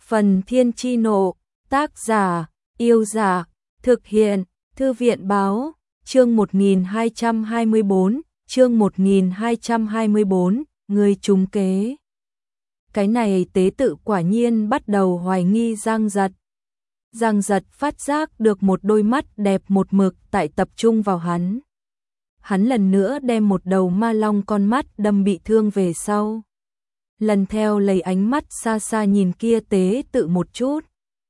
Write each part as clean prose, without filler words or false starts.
Phần Thiên Chi Nộ, tác giả, Yêu Giả, thực hiện, Thư viện Báo, chương 1224, chương 1224, người trúng kế. Cái này tế tự quả nhiên bắt đầu hoài nghi Giang Giật. Giang Giật phát giác được một đôi mắt đẹp một mực tại tập trung vào hắn. Hắn lần nữa đem một đầu ma long con mắt đâm bị thương về sau. Lần theo lấy ánh mắt xa xa nhìn kia tế tự một chút.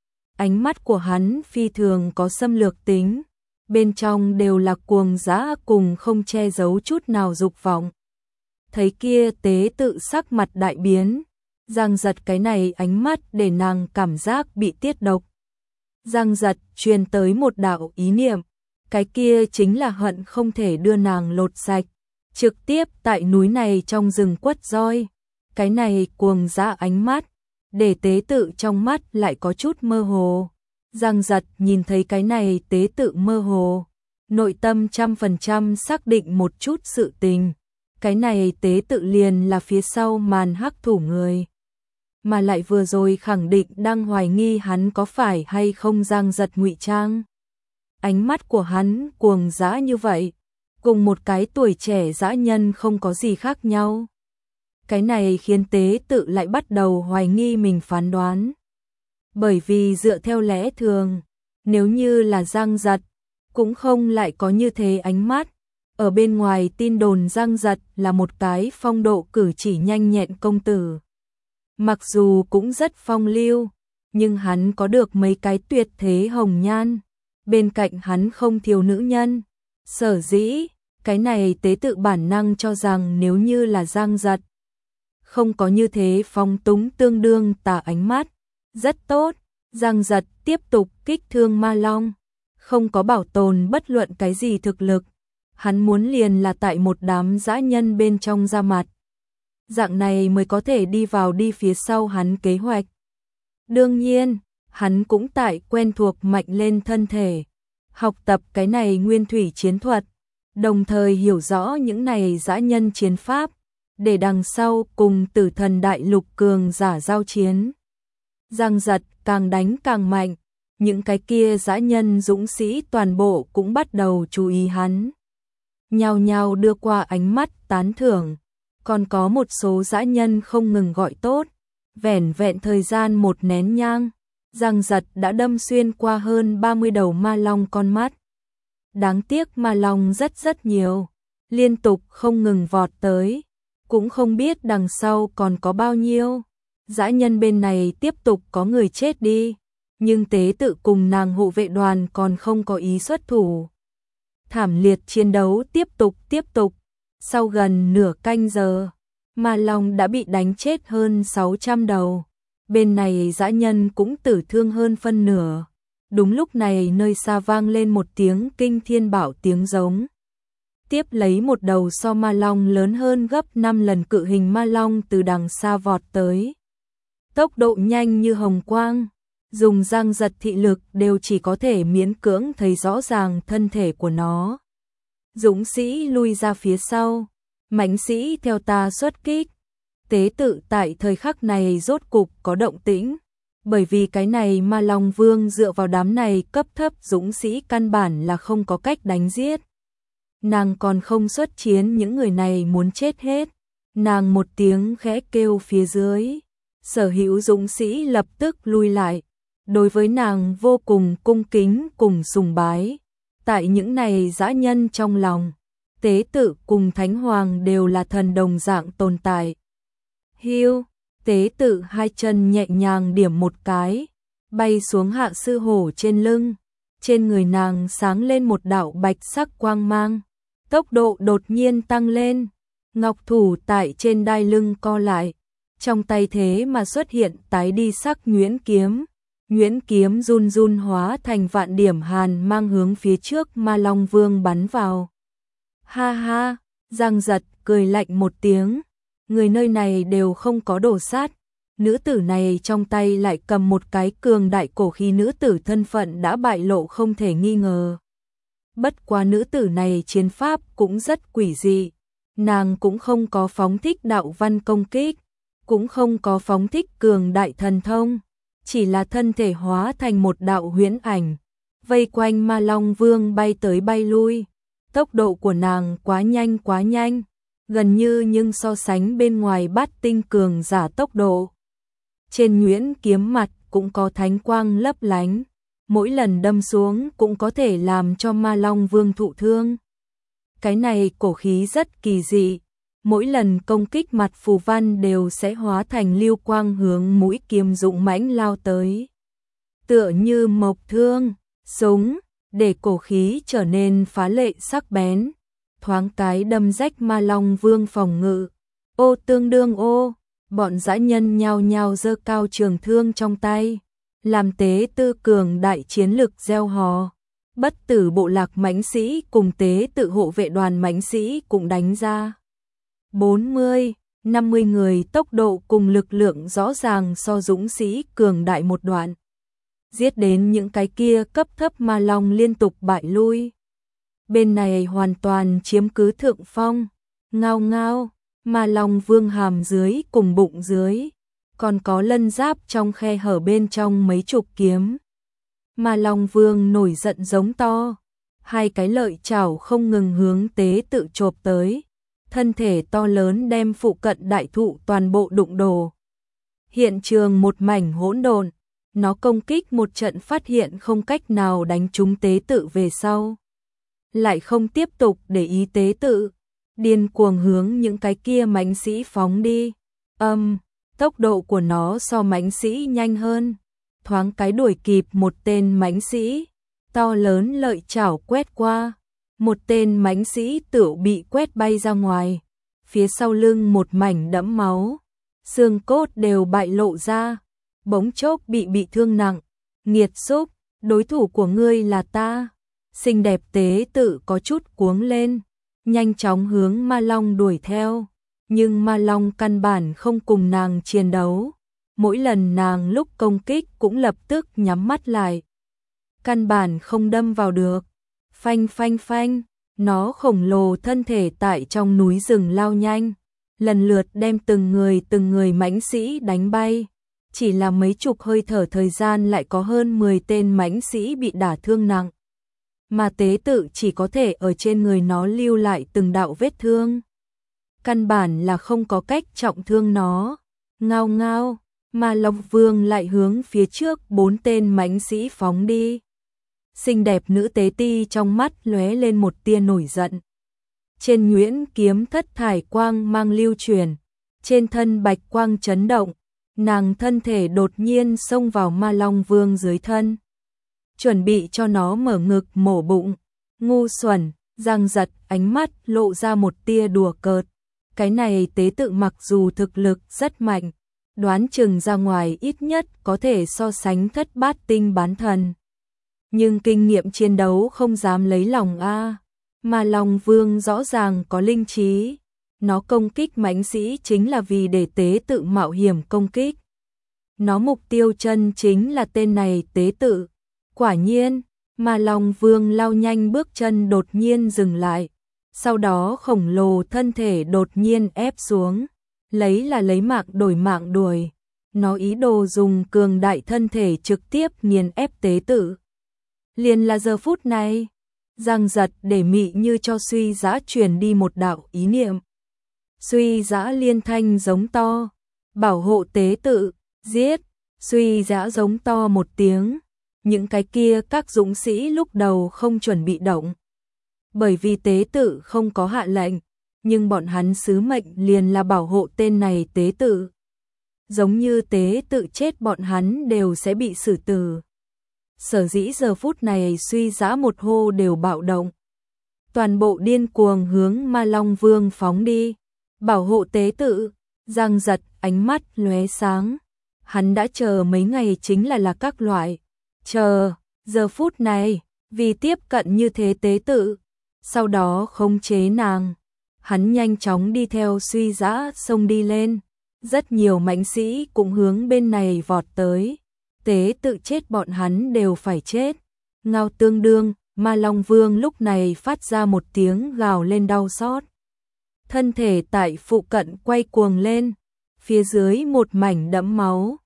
Ánh mắt của hắn phi thường có xâm lược tính, bên trong đều là cuồng dã cùng không che giấu chút nào dục vọng. Thấy kia tế tự sắc mặt đại biến, Giang Giật cái này ánh mắt để nàng cảm giác bị tiết độc. Giang Giật truyền tới một đạo ý niệm, cái kia chính là hận không thể đưa nàng lột sạch, trực tiếp tại núi này trong rừng quất roi. Cái này cuồng dã ánh mắt, để tế tự trong mắt lại có chút mơ hồ. Giang Giật nhìn thấy cái này tế tự mơ hồ, nội tâm 100% xác định một chút sự tình. Cái này tế tự liền là phía sau màn hắc thủ người. Mà lại vừa rồi khẳng định đang hoài nghi hắn có phải hay không Giang Giật ngụy trang. Ánh mắt của hắn cuồng dã như vậy, cùng một cái tuổi trẻ dã nhân không có gì khác nhau. Cái này khiến tế tự lại bắt đầu hoài nghi mình phán đoán. Bởi vì dựa theo lẽ thường, nếu như là Giang Giật, cũng không lại có như thế ánh mắt. Ở bên ngoài tin đồn Giang Giật là một cái phong độ cử chỉ nhanh nhẹn công tử. Mặc dù cũng rất phong lưu, nhưng hắn có được mấy cái tuyệt thế hồng nhan. Bên cạnh hắn không thiếu nữ nhân. Sở dĩ, cái này tế tự bản năng cho rằng nếu như là Giang Giật, không có như thế phong túng tương đương tà ánh mắt. Rất tốt, Giang Giật tiếp tục kích thương ma long. Không có bảo tồn bất luận cái gì thực lực. Hắn muốn liền là tại một đám dã nhân bên trong ra mặt. Dạng này mới có thể đi vào đi phía sau hắn kế hoạch. Đương nhiên, hắn cũng tại quen thuộc mạnh lên thân thể. Học tập cái này nguyên thủy chiến thuật. Đồng thời hiểu rõ những này dã nhân chiến pháp. Để đằng sau cùng Tử Thần Đại Lục cường giả giao chiến. Giang Giật càng đánh càng mạnh, những cái kia dã nhân dũng sĩ toàn bộ cũng bắt đầu chú ý hắn. Nhao nhao đưa qua ánh mắt tán thưởng, còn có một số dã nhân không ngừng gọi tốt. Vẻn vẹn thời gian một nén nhang, Giang Giật đã đâm xuyên qua hơn 30 đầu ma long con mắt. Đáng tiếc ma long rất nhiều, liên tục không ngừng vọt tới. Cũng không biết đằng sau còn có bao nhiêu. Dã nhân bên này tiếp tục có người chết đi, nhưng tế tự cùng nàng hộ vệ đoàn còn không có ý xuất thủ. Thảm liệt chiến đấu tiếp tục. Sau gần nửa canh giờ, ma long đã bị đánh chết hơn 600 đầu. Bên này dã nhân cũng tử thương hơn phân nửa. Đúng lúc này nơi xa vang lên một tiếng kinh thiên bảo tiếng giống. Tiếp lấy một đầu so ma long lớn hơn gấp 5 lần cự hình ma long từ đằng xa vọt tới. Tốc độ nhanh như hồng quang, dùng Giang Giật thị lực đều chỉ có thể miễn cưỡng thấy rõ ràng thân thể của nó. Dũng sĩ lui ra phía sau, mãnh sĩ theo ta xuất kích. Tế tự tại thời khắc này rốt cục có động tĩnh, bởi vì cái này ma long vương dựa vào đám này cấp thấp dũng sĩ căn bản là không có cách đánh giết. Nàng còn không xuất chiến, những người này muốn chết hết. Nàng một tiếng khẽ kêu phía dưới, sở hữu dũng sĩ lập tức lui lại. Đối với nàng vô cùng cung kính cùng sùng bái. Tại những này dã nhân trong lòng, tế tự cùng thánh hoàng đều là thần đồng dạng tồn tại. Hiu, tế tự hai chân nhẹ nhàng điểm một cái, bay xuống hạ sư hổ trên lưng. Trên người nàng sáng lên một đạo bạch sắc quang mang. Tốc độ đột nhiên tăng lên, ngọc thủ tại trên đai lưng co lại, trong tay thế mà xuất hiện tái đi sắc nhuyễn kiếm. Nhuyễn kiếm run run hóa thành vạn điểm hàn mang hướng phía trước ma long vương bắn vào. Ha ha, Giang Giật cười lạnh một tiếng, người nơi này đều không có đồ sát. Nữ tử này trong tay lại cầm một cái cường đại cổ khí, nữ tử thân phận đã bại lộ không thể nghi ngờ. Bất quá nữ tử này chiến pháp cũng rất quỷ dị, nàng cũng không có phóng thích đạo văn công kích, cũng không có phóng thích cường đại thần thông, chỉ là thân thể hóa thành một đạo huyễn ảnh, vây quanh Ma Long Vương bay tới bay lui. Tốc độ của nàng quá nhanh, gần như nhưng so sánh bên ngoài Bát Tinh cường giả tốc độ. Trên nhuyễn kiếm mặt cũng có thánh quang lấp lánh, mỗi lần đâm xuống cũng có thể làm cho Ma Long Vương thụ thương. Cái này cổ khí rất kỳ dị, mỗi lần công kích mặt phù văn đều sẽ hóa thành lưu quang hướng mũi kiếm dũng mãnh lao tới. Tựa như mộc thương, súng, để cổ khí trở nên phá lệ sắc bén, thoáng cái đâm rách Ma Long Vương phòng ngự. Ô tương đương ô, bọn dã nhân nhao nhao giơ cao trường thương trong tay, làm tế tự cường đại chiến lực gieo hò. Bất tử bộ lạc mãnh sĩ cùng tế tự hộ vệ đoàn mãnh sĩ cũng đánh ra. 40, 50 người, tốc độ cùng lực lượng rõ ràng so dũng sĩ cường đại một đoạn. Giết đến những cái kia cấp thấp Ma Long liên tục bại lui. Bên này hoàn toàn chiếm cứ thượng phong, ngao ngao, Ma Long Vương hàm dưới cùng bụng dưới, còn có lân giáp trong khe hở bên trong mấy chục kiếm. Ma Long Vương nổi giận giống to, hai cái lợi chảo không ngừng hướng tế tự chộp tới, thân thể to lớn đem phụ cận đại thụ toàn bộ đụng đổ. Hiện trường một mảnh hỗn độn, nó công kích một trận phát hiện không cách nào đánh trúng tế tự về sau. Lại không tiếp tục để ý tế tự, điên cuồng hướng những cái kia mãnh sĩ phóng đi. Tốc độ của nó so mãnh sĩ nhanh hơn, thoáng cái đuổi kịp một tên mãnh sĩ, to lớn lợi chảo quét qua, một tên mãnh sĩ tựu bị quét bay ra ngoài, phía sau lưng một mảnh đẫm máu, xương cốt đều bại lộ ra, bỗng chốc bị thương nặng. Nghiệt xúc, đối thủ của ngươi là ta. Xinh đẹp tế tự có chút cuống lên, nhanh chóng hướng Ma Long đuổi theo, nhưng Ma Long căn bản không cùng nàng chiến đấu. Mỗi lần nàng lúc công kích cũng lập tức nhắm mắt lại, căn bản không đâm vào được. Phanh phanh phanh, nó khổng lồ thân thể tại trong núi rừng lao nhanh, lần lượt đem từng người mãnh sĩ đánh bay. Chỉ là mấy chục hơi thở thời gian lại có hơn 10 tên mãnh sĩ bị đả thương nặng, mà tế tự chỉ có thể ở trên người nó lưu lại từng đạo vết thương, căn bản là không có cách trọng thương nó. Ngao ngao, Ma Long Vương lại hướng phía trước 4 tên mãnh sĩ phóng đi. Xinh đẹp nữ tế ti trong mắt lóe lên một tia nổi giận. Trên nhuyễn kiếm thất thải quang mang lưu truyền, trên thân bạch quang chấn động, nàng thân thể đột nhiên xông vào Ma Long Vương dưới thân, chuẩn bị cho nó mở ngực mổ bụng. Ngu xuẩn, Giang Giật ánh mắt lộ ra một tia đùa cợt. Cái này tế tự mặc dù thực lực rất mạnh, đoán chừng ra ngoài ít nhất có thể so sánh thất bát tinh bán thần, nhưng kinh nghiệm chiến đấu không dám lấy lòng a. Ma Long Vương rõ ràng có linh trí, nó công kích mãnh sĩ chính là vì để tế tự mạo hiểm công kích. Nó mục tiêu chân chính là tên này tế tự. Quả nhiên, Ma Long Vương lao nhanh bước chân đột nhiên dừng lại, sau đó khổng lồ thân thể đột nhiên ép xuống, lấy mạng đổi mạng đuổi. Nó ý đồ dùng cường đại thân thể trực tiếp nghiền ép tế tự. Liền là giờ phút này, Giang Giật để mị như cho Suy Dã truyền đi một đạo ý niệm. Suy Dã liên thanh giống to, bảo hộ tế tự, giết. Suy Dã giống to một tiếng, những cái kia các dũng sĩ lúc đầu không chuẩn bị động, bởi vì tế tự không có hạ lệnh, nhưng bọn hắn sứ mệnh liền là bảo hộ tên này tế tự. Giống như tế tự chết bọn hắn đều sẽ bị xử tử. Sở dĩ giờ phút này Suy Dã một hô đều bạo động, toàn bộ điên cuồng hướng Ma Long Vương phóng đi. Bảo hộ tế tự. Giang Giật ánh mắt lóe sáng, hắn đã chờ mấy ngày chính là các loại chờ giờ phút này, vì tiếp cận như thế tế tự, sau đó khống chế nàng. Hắn nhanh chóng đi theo Suy Dã xông đi lên, rất nhiều mãnh sĩ cũng hướng bên này vọt tới. Tế tự chết bọn hắn đều phải chết. Ngao tương đương, Ma Long Vương lúc này phát ra một tiếng gào lên đau xót. Thân thể tại phụ cận quay cuồng lên, phía dưới một mảnh đẫm máu,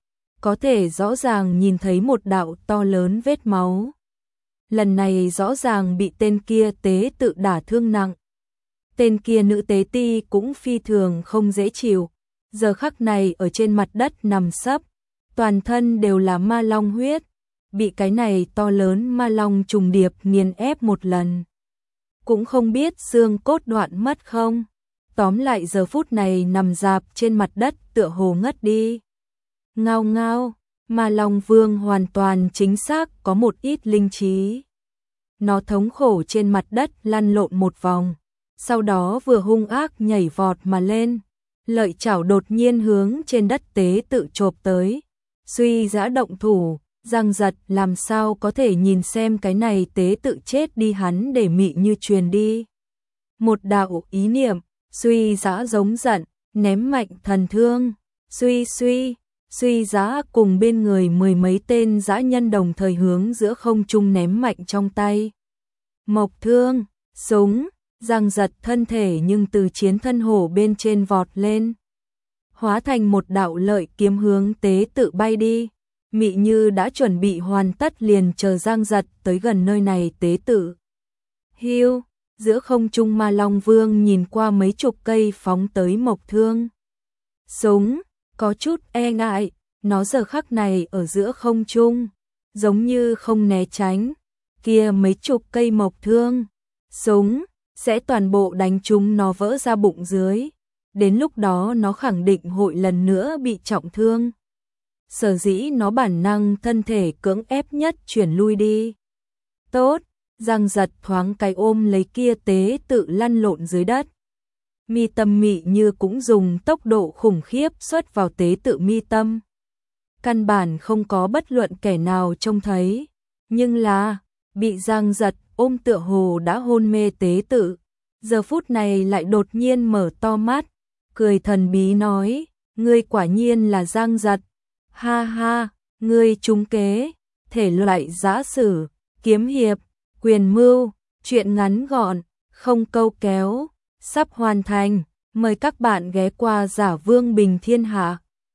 có thể rõ ràng nhìn thấy một đạo to lớn vết máu. Lần này rõ ràng bị tên kia tế tự đả thương nặng. Tên kia nữ tế ti cũng phi thường không dễ chịu, giờ khắc này ở trên mặt đất nằm sấp, toàn thân đều là ma long huyết, bị cái này to lớn ma long trùng điệp nghiền ép một lần. Cũng không biết xương cốt đoạn mất không, tóm lại giờ phút này nằm rạp trên mặt đất tựa hồ ngất đi. Ngao ngao, ma long vương hoàn toàn chính xác có một ít linh trí. Nó thống khổ trên mặt đất lăn lộn một vòng, sau đó vừa hung ác nhảy vọt mà lên, lợi chảo đột nhiên hướng trên đất tế tự chộp tới. Suy Giã động thủ, Giang Giật làm sao có thể nhìn xem cái này tế tự chết đi hắn để mị như truyền đi. Một đạo ý niệm, Suy Giã giống giận, ném mạnh thần thương, Suy Giã cùng bên người mười mấy tên dã nhân đồng thời hướng giữa không trung ném mạnh trong tay. Mộc thương, súng, Giang Giật thân thể nhưng từ chiến thân hổ bên trên vọt lên, hóa thành một đạo lợi kiếm hướng tế tự bay đi. Mị Như đã chuẩn bị hoàn tất liền chờ Giang Giật tới gần nơi này tế tự. Hiu, giữa không trung ma long vương nhìn qua mấy chục cây phóng tới mộc thương. Súng, có chút e ngại, nó giờ khắc này ở giữa không trung, giống như không né tránh. Kia mấy chục cây mộc thương, súng, sẽ toàn bộ đánh chúng nó vỡ ra bụng dưới. Đến lúc đó nó khẳng định hội lần nữa bị trọng thương. Sở dĩ nó bản năng thân thể cưỡng ép nhất chuyển lui đi. Tốt, Giang Giật thoáng cái ôm lấy kia tế tự lăn lộn dưới đất. Mi tâm Mị Như cũng dùng tốc độ khủng khiếp xuất vào tế tự mi tâm. Căn bản không có bất luận kẻ nào trông thấy, nhưng là bị Giang Giật ôm tựa hồ đã hôn mê tế tự, giờ phút này lại đột nhiên mở to mắt, cười thần bí nói, ngươi quả nhiên là Giang Giật. Ha ha, ngươi trúng kế, thể loại giã sử, kiếm hiệp, quyền mưu, truyện ngắn gọn, không câu kéo, sắp hoàn thành, mời các bạn ghé qua Giả Vương Bình Thiên Hạ.